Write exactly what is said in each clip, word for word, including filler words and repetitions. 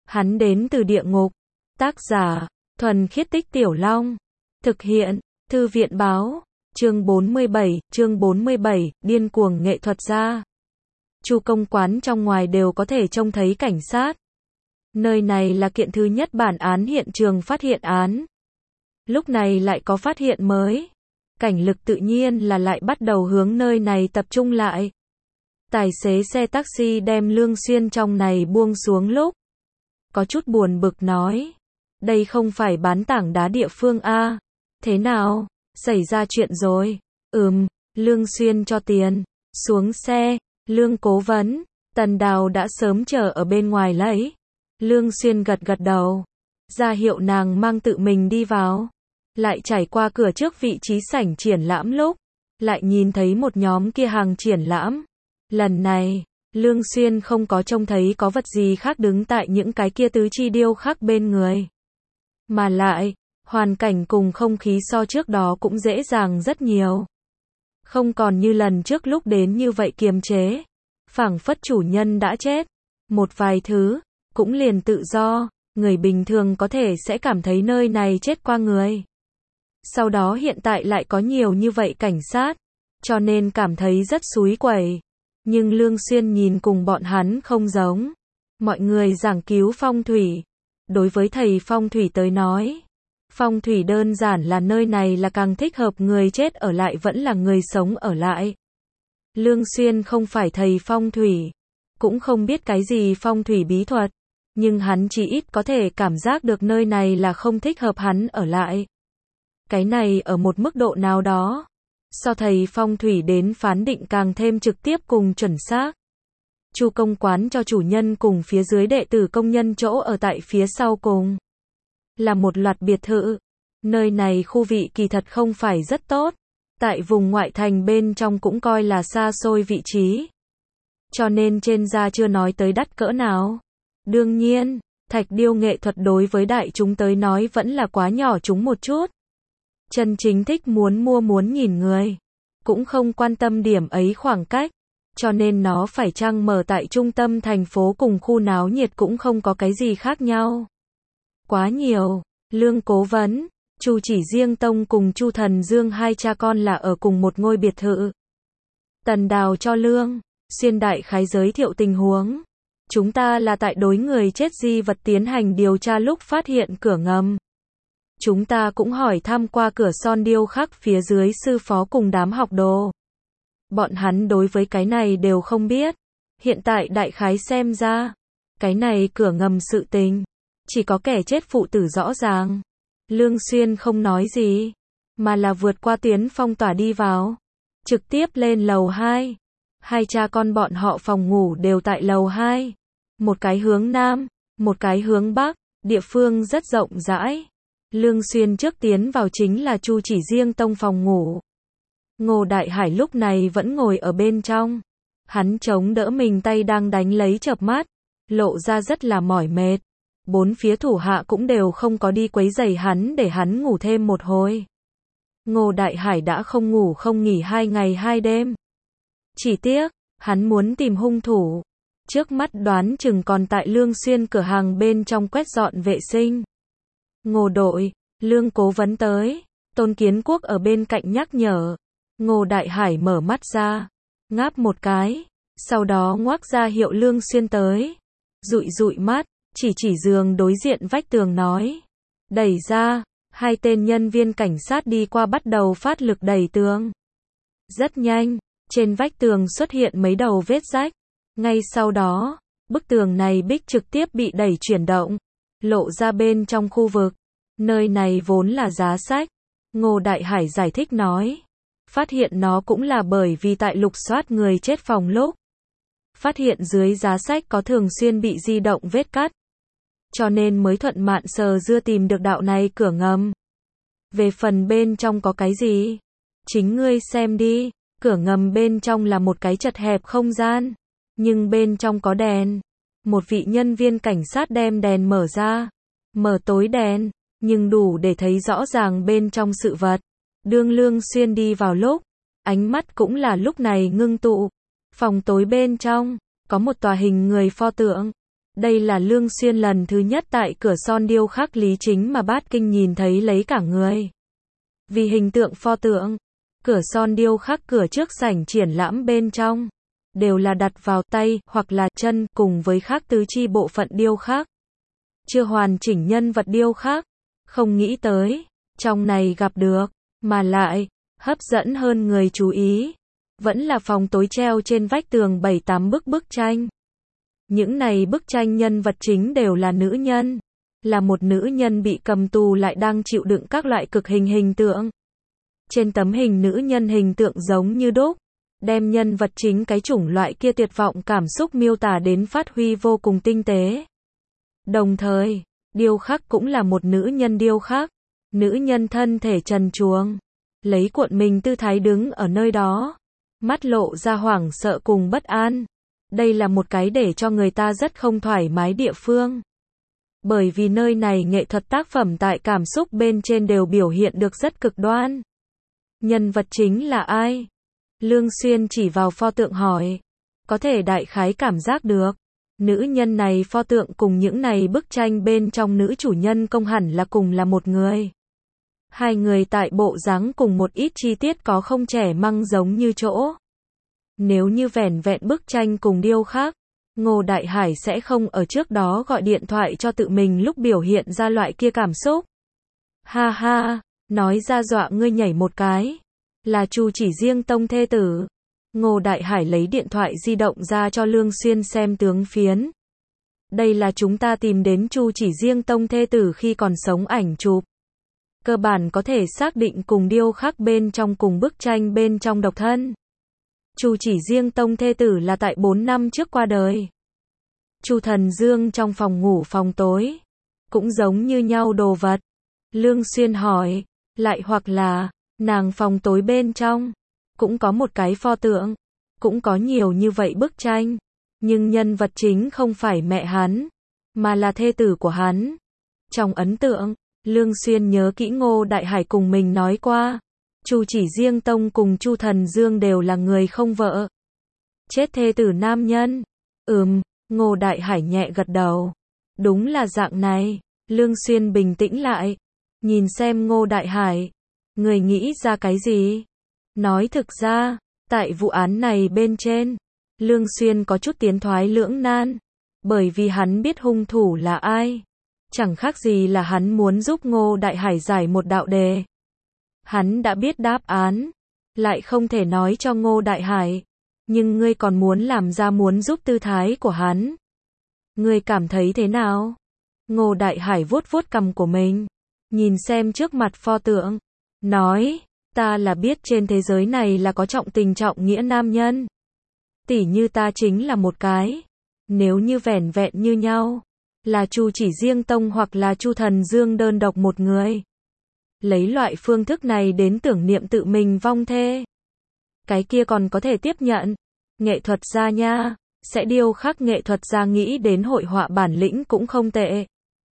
Hắn đến từ địa ngục. Tác giả, Thuần Khiết Tích Tiểu Long. Thực hiện, Thư viện Báo. Chương bốn mươi bảy, chương bốn mươi bảy, điên cuồng nghệ thuật gia. Chu công quán trong ngoài đều có thể trông thấy cảnh sát. Nơi này là kiện thứ nhất bản án hiện trường phát hiện án. Lúc này lại có phát hiện mới. Cảnh lực tự nhiên là lại bắt đầu hướng nơi này tập trung lại. Tài xế xe taxi đem Lương Xuyên trong này buông xuống lúc. Có chút buồn bực nói. Đây không phải bán tảng đá địa phương a. Thế nào? Xảy ra chuyện rồi. Ừm, Lương Xuyên cho tiền. Xuống xe, Lương cố vấn. Tần Đào đã sớm chờ ở bên ngoài lấy. Lương Xuyên gật gật đầu. Ra hiệu nàng mang tự mình đi vào. Lại trải qua cửa trước vị trí sảnh triển lãm lúc. Lại nhìn thấy một nhóm kia hàng triển lãm. Lần này, Lương Xuyên không có trông thấy có vật gì khác đứng tại những cái kia tứ chi điêu khắc bên người. Mà lại, hoàn cảnh cùng không khí so trước đó cũng dễ dàng rất nhiều. Không còn như lần trước lúc đến như vậy kiềm chế. Phảng phất chủ nhân đã chết. Một vài thứ, cũng liền tự do, người bình thường có thể sẽ cảm thấy nơi này chết qua người. Sau đó hiện tại lại có nhiều như vậy cảnh sát, cho nên cảm thấy rất xúi quẩy. Nhưng Lương Xuyên nhìn cùng bọn hắn không giống. Mọi người giảng cứu phong thủy. Đối với thầy phong thủy tới nói, phong thủy đơn giản là nơi này là càng thích hợp người chết ở lại vẫn là người sống ở lại. Lương Xuyên không phải thầy phong thủy, cũng không biết cái gì phong thủy bí thuật, nhưng hắn chỉ ít có thể cảm giác được nơi này là không thích hợp hắn ở lại. Cái này ở một mức độ nào đó, so thầy phong thủy đến phán định càng thêm trực tiếp cùng chuẩn xác. Chu công quán cho chủ nhân cùng phía dưới đệ tử công nhân chỗ ở tại phía sau cùng. Là một loạt biệt thự. Nơi này khu vị kỳ thật không phải rất tốt. Tại vùng ngoại thành bên trong cũng coi là xa xôi vị trí. Cho nên trên da chưa nói tới đắt cỡ nào. Đương nhiên, thạch điêu nghệ thuật đối với đại chúng tới nói vẫn là quá nhỏ chúng một chút. Chân chính thích muốn mua muốn nhìn người. Cũng không quan tâm điểm ấy khoảng cách. Cho nên nó phải chăng mở tại trung tâm thành phố cùng khu náo nhiệt cũng không có cái gì khác nhau. Quá nhiều. Lương cố vấn, Chu Chỉ Riêng Tông cùng Chu Thần Dương hai cha con là ở cùng một ngôi biệt thự. Tần Đào cho Lương Xuyên đại khái giới thiệu tình huống. Chúng ta là tại đối người chết di vật tiến hành điều tra lúc phát hiện cửa ngầm. Chúng ta cũng hỏi thăm qua cửa son điêu khắc phía dưới sư phó cùng đám học đồ. Bọn hắn đối với cái này đều không biết. Hiện tại đại khái xem ra, cái này cửa ngầm sự tình, chỉ có kẻ chết phụ tử rõ ràng. Lương Xuyên không nói gì, mà là vượt qua tuyến phong tỏa đi vào, trực tiếp lên lầu hai. Hai cha con bọn họ phòng ngủ đều tại lầu hai. Một cái hướng nam, một cái hướng bắc, địa phương rất rộng rãi. Lương Xuyên trước tiến vào chính là Chu Chỉ Riêng Tông phòng ngủ. Ngô Đại Hải lúc này vẫn ngồi ở bên trong. Hắn chống đỡ mình tay đang đánh lấy chợp mắt, lộ ra rất là mỏi mệt. Bốn phía thủ hạ cũng đều không có đi quấy rầy hắn để hắn ngủ thêm một hồi. Ngô Đại Hải đã không ngủ không nghỉ hai ngày hai đêm. Chỉ tiếc, hắn muốn tìm hung thủ. Trước mắt đoán chừng còn tại Lương Xuyên cửa hàng bên trong quét dọn vệ sinh. Ngô đội, Lương cố vấn tới. Tôn Kiến Quốc ở bên cạnh nhắc nhở. Ngô Đại Hải mở mắt ra, ngáp một cái, sau đó ngoác ra hiệu Lương Xuyên tới. Dụi dụi mắt, chỉ chỉ giường đối diện vách tường nói. Đẩy ra, hai tên nhân viên cảnh sát đi qua bắt đầu phát lực đẩy tường. Rất nhanh, trên vách tường xuất hiện mấy đầu vết rách. Ngay sau đó, bức tường này bích trực tiếp bị đẩy chuyển động, lộ ra bên trong khu vực. Nơi này vốn là giá sách. Ngô Đại Hải giải thích nói. Phát hiện nó cũng là bởi vì tại lục soát người chết phòng lúc. Phát hiện dưới giá sách có thường xuyên bị di động vết cắt. Cho nên mới thuận mạn sờ dưa tìm được đạo này cửa ngầm. Về phần bên trong có cái gì? Chính ngươi xem đi. Cửa ngầm bên trong là một cái chật hẹp không gian. Nhưng bên trong có đèn. Một vị nhân viên cảnh sát đem đèn mở ra. Mở tối đèn. Nhưng đủ để thấy rõ ràng bên trong sự vật. Đương Lương Xuyên đi vào lúc, ánh mắt cũng là lúc này ngưng tụ. Phòng tối bên trong, có một tòa hình người pho tượng. Đây là Lương Xuyên lần thứ nhất tại cửa son điêu khắc Lý Chính mà Bát Kinh nhìn thấy lấy cả người. Vì hình tượng pho tượng, cửa son điêu khắc cửa trước sảnh triển lãm bên trong, đều là đặt vào tay, hoặc là chân, cùng với khác tứ chi bộ phận điêu khắc. Chưa hoàn chỉnh nhân vật điêu khắc, không nghĩ tới, trong này gặp được, mà lại, hấp dẫn hơn người chú ý. Vẫn là phòng tối treo trên vách tường bảy tám bức bức tranh. Những này bức tranh nhân vật chính đều là nữ nhân. Là một nữ nhân bị cầm tù lại đang chịu đựng các loại cực hình hình tượng. Trên tấm hình nữ nhân hình tượng giống như đúc. Đem nhân vật chính cái chủng loại kia tuyệt vọng cảm xúc miêu tả đến phát huy vô cùng tinh tế. Đồng thời, điêu khắc cũng là một nữ nhân điêu khắc. Nữ nhân thân thể trần truồng, lấy cuộn mình tư thái đứng ở nơi đó. Mắt lộ ra hoảng sợ cùng bất an. Đây là một cái để cho người ta rất không thoải mái địa phương. Bởi vì nơi này nghệ thuật tác phẩm tại cảm xúc bên trên đều biểu hiện được rất cực đoan. Nhân vật chính là ai? Lương Xuyên chỉ vào pho tượng hỏi. Có thể đại khái cảm giác được. Nữ nhân này pho tượng cùng những này bức tranh bên trong nữ chủ nhân công hẳn là cùng là một người. Hai người tại bộ dáng cùng một ít chi tiết có không trẻ măng giống như chỗ. Nếu như vẻn vẹn bức tranh cùng điêu khắc, Ngô Đại Hải sẽ không ở trước đó gọi điện thoại cho tự mình lúc biểu hiện ra loại kia cảm xúc. Ha ha, nói ra dọa ngươi nhảy một cái. Là Chu Chỉ Riêng tông thê tử. Ngô Đại Hải lấy điện thoại di động ra cho Lương Xuyên xem tướng phiến. Đây là chúng ta tìm đến Chu Chỉ Riêng tông thê tử khi còn sống ảnh chụp. Cơ bản có thể xác định cùng điêu khắc bên trong cùng bức tranh bên trong độc thân. Chu Chỉ Riêng tông thê tử là tại bốn năm trước qua đời. Chu Thần Dương trong phòng ngủ phòng tối, cũng giống như nhau đồ vật. Lương Xuyên hỏi, lại hoặc là, nàng phòng tối bên trong, cũng có một cái pho tượng, cũng có nhiều như vậy bức tranh, nhưng nhân vật chính không phải mẹ hắn, mà là thê tử của hắn. Trong ấn tượng, Lương Xuyên nhớ kỹ Ngô Đại Hải cùng mình nói qua, Chu Chỉ Riêng tông cùng Chu Thần Dương đều là người không vợ. Chết thê tử nam nhân. Ừm, Ngô Đại Hải nhẹ gật đầu. Đúng là dạng này. Lương Xuyên bình tĩnh lại, nhìn xem Ngô Đại Hải. Người nghĩ ra cái gì? Nói thực ra, tại vụ án này bên trên, Lương Xuyên có chút tiến thoái lưỡng nan. Bởi vì hắn biết hung thủ là ai. Chẳng khác gì là hắn muốn giúp Ngô Đại Hải giải một đạo đề. Hắn đã biết đáp án, lại không thể nói cho Ngô Đại Hải. Nhưng ngươi còn muốn làm ra muốn giúp tư thái của hắn. Ngươi cảm thấy thế nào? Ngô Đại Hải vuốt vuốt cằm của mình, nhìn xem trước mặt pho tượng, nói, ta là biết trên thế giới này là có trọng tình trọng nghĩa nam nhân. Tỉ như ta chính là một cái. Nếu như vẻn vẹn như nhau, là Chu Chỉ Riêng tông hoặc là Chu Thần Dương đơn độc một người. Lấy loại phương thức này đến tưởng niệm tự mình vong thê. Cái kia còn có thể tiếp nhận. Nghệ thuật gia nha, sẽ điêu khắc nghệ thuật gia nghĩ đến hội họa bản lĩnh cũng không tệ.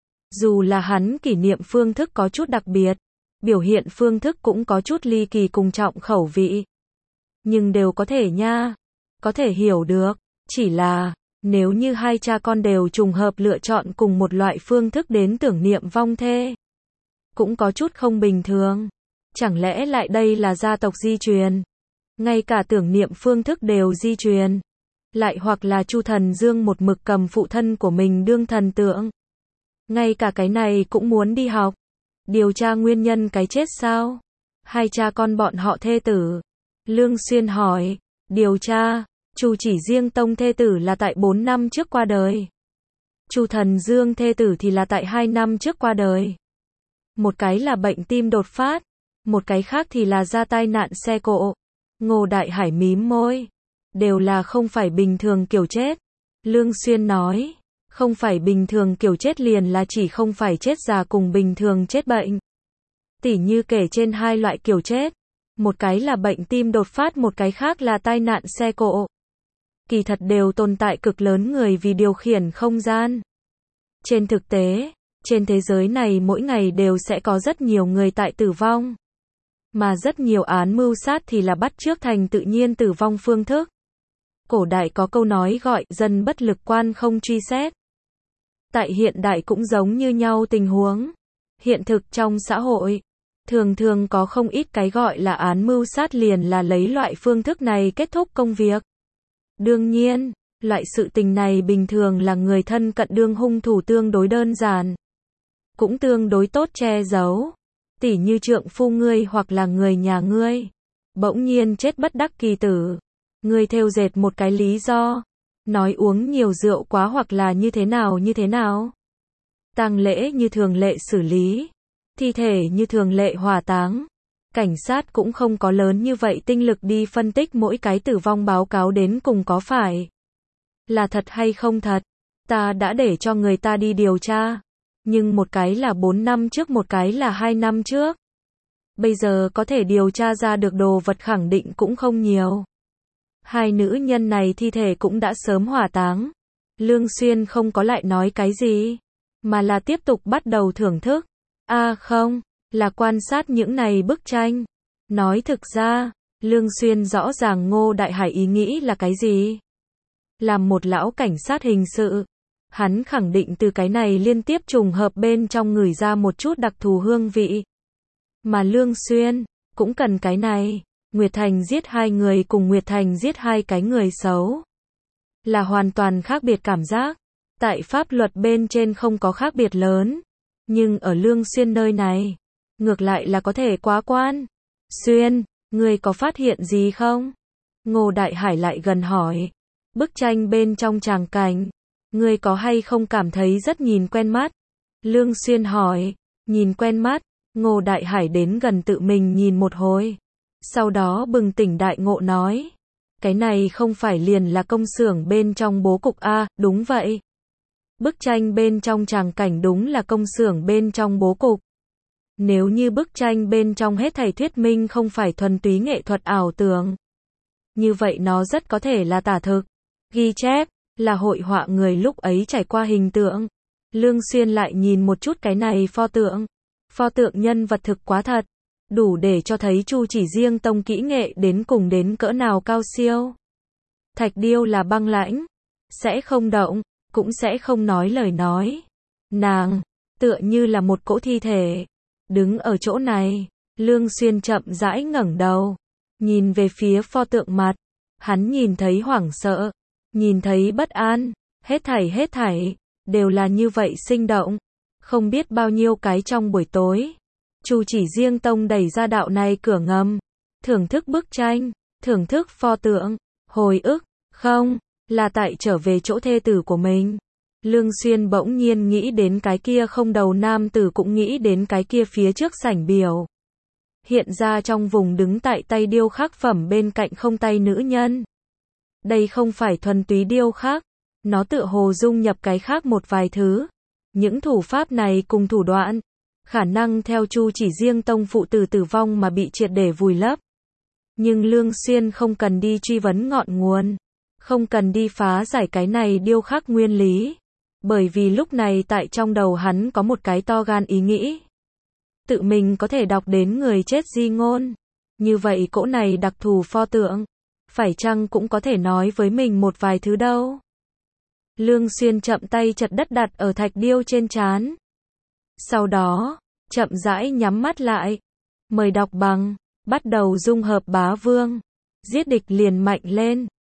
Dù là hắn kỷ niệm phương thức có chút đặc biệt, biểu hiện phương thức cũng có chút ly kỳ cùng trọng khẩu vị. Nhưng đều có thể nha, có thể hiểu được, chỉ là, nếu như hai cha con đều trùng hợp lựa chọn cùng một loại phương thức đến tưởng niệm vong thê, cũng có chút không bình thường. Chẳng lẽ lại đây là gia tộc di truyền? Ngay cả tưởng niệm phương thức đều di truyền. Lại hoặc là Chu Thần Dương một mực cầm phụ thân của mình đương thần tượng. Ngay cả cái này cũng muốn đi học. Điều tra nguyên nhân cái chết sao? Hai cha con bọn họ thê tử. Lương Xuyên hỏi. Điều tra, Chu Chỉ Riêng tông thê tử là tại bốn năm trước qua đời. Chu Thần Dương thê tử thì là tại hai năm trước qua đời. Một cái là bệnh tim đột phát, một cái khác thì là ra tai nạn xe cộ. Ngô Đại Hải mím môi. Đều là không phải bình thường kiểu chết. Lương Xuyên nói, không phải bình thường kiểu chết liền là chỉ không phải chết già cùng bình thường chết bệnh. Tỉ như kể trên hai loại kiểu chết. Một cái là bệnh tim đột phát, một cái khác là tai nạn xe cộ. Kỳ thật đều tồn tại cực lớn người vì điều khiển không gian. Trên thực tế, trên thế giới này mỗi ngày đều sẽ có rất nhiều người tại tử vong. Mà rất nhiều án mưu sát thì là bắt chước thành tự nhiên tử vong phương thức. Cổ đại có câu nói gọi dân bất lực quan không truy xét. Tại hiện đại cũng giống như nhau tình huống. Hiện thực trong xã hội, thường thường có không ít cái gọi là án mưu sát liền là lấy loại phương thức này kết thúc công việc. Đương nhiên, loại sự tình này bình thường là người thân cận đương hung thủ tương đối đơn giản, cũng tương đối tốt che giấu. Tỉ như trượng phu ngươi hoặc là người nhà ngươi, bỗng nhiên chết bất đắc kỳ tử. Ngươi thêu dệt một cái lý do, nói uống nhiều rượu quá hoặc là như thế nào như thế nào. Tang lễ như thường lệ xử lý, thi thể như thường lệ hỏa táng. Cảnh sát cũng không có lớn như vậy tinh lực đi phân tích mỗi cái tử vong báo cáo đến cùng có phải là thật hay không thật. Ta đã để cho người ta đi điều tra, nhưng một cái là bốn năm trước, một cái là hai năm trước. Bây giờ có thể điều tra ra được đồ vật khẳng định cũng không nhiều. Hai nữ nhân này thi thể cũng đã sớm hỏa táng. Lương Xuyên không có lại nói cái gì, mà là tiếp tục bắt đầu thưởng thức. À không, là quan sát những này bức tranh. Nói thực ra, Lương Xuyên rõ ràng Ngô Đại Hải ý nghĩ là cái gì. Làm một lão cảnh sát hình sự, hắn khẳng định từ cái này liên tiếp trùng hợp bên trong ngửi ra một chút đặc thù hương vị. Mà Lương Xuyên cũng cần cái này. Nguyệt Thành giết hai người cùng Nguyệt Thành giết hai cái người xấu là hoàn toàn khác biệt cảm giác. Tại pháp luật bên trên không có khác biệt lớn, nhưng ở Lương Xuyên nơi này, ngược lại là có thể quá quan. Xuyên, ngươi có phát hiện gì không? Ngô Đại Hải lại gần hỏi. Bức tranh bên trong tràng cảnh, ngươi có hay không cảm thấy rất nhìn quen mắt? Lương Xuyên hỏi. Nhìn quen mắt. Ngô Đại Hải đến gần tự mình nhìn một hồi, sau đó bừng tỉnh đại ngộ nói. Cái này không phải liền là công xưởng bên trong bố cục a? Đúng vậy. Bức tranh bên trong tràng cảnh đúng là công xưởng bên trong bố cục. Nếu như bức tranh bên trong hết thảy thuyết minh không phải thuần túy nghệ thuật ảo tưởng, như vậy nó rất có thể là tả thực. Ghi chép là hội họa người lúc ấy trải qua hình tượng. Lương Xuyên lại nhìn một chút cái này pho tượng. Pho tượng nhân vật thực quá thật, đủ để cho thấy Chu Chỉ Riêng tông kỹ nghệ đến cùng đến cỡ nào cao siêu. Thạch điêu là băng lãnh, sẽ không động, cũng sẽ không nói lời nói. Nàng tựa như là một cỗ thi thể, đứng ở chỗ này. Lương Xuyên chậm rãi ngẩng đầu, nhìn về phía pho tượng mặt. Hắn nhìn thấy hoảng sợ, nhìn thấy bất an, hết thảy hết thảy đều là như vậy sinh động. Không biết bao nhiêu cái trong buổi tối, Chu Chỉ Riêng tông đẩy ra đạo này cửa ngầm, thưởng thức bức tranh, thưởng thức pho tượng, hồi ức, không, là tại trở về chỗ thê tử của mình. Lương Xuyên bỗng nhiên nghĩ đến cái kia không đầu nam tử, cũng nghĩ đến cái kia phía trước sảnh biểu hiện ra trong vùng đứng tại tay điêu khắc phẩm bên cạnh không tay nữ nhân. Đây không phải thuần túy điêu khắc, nó tựa hồ dung nhập cái khác một vài thứ. Những thủ pháp này cùng thủ đoạn, khả năng theo Chu Chỉ Riêng tông phụ tử tử vong mà bị triệt để vùi lấp. Nhưng Lương Xuyên không cần đi truy vấn ngọn nguồn, không cần đi phá giải cái này điêu khắc nguyên lý, bởi vì lúc này tại trong đầu hắn có một cái to gan ý nghĩ. Tự mình có thể đọc đến người chết di ngôn. Như vậy cỗ này đặc thù pho tượng, phải chăng cũng có thể nói với mình một vài thứ đâu. Lương Xuyên chậm tay chật đất đặt ở thạch điêu trên trán. Sau đó, chậm rãi nhắm mắt lại. Mời đọc bằng, bắt đầu dung hợp bá vương. Giết địch liền mạnh lên.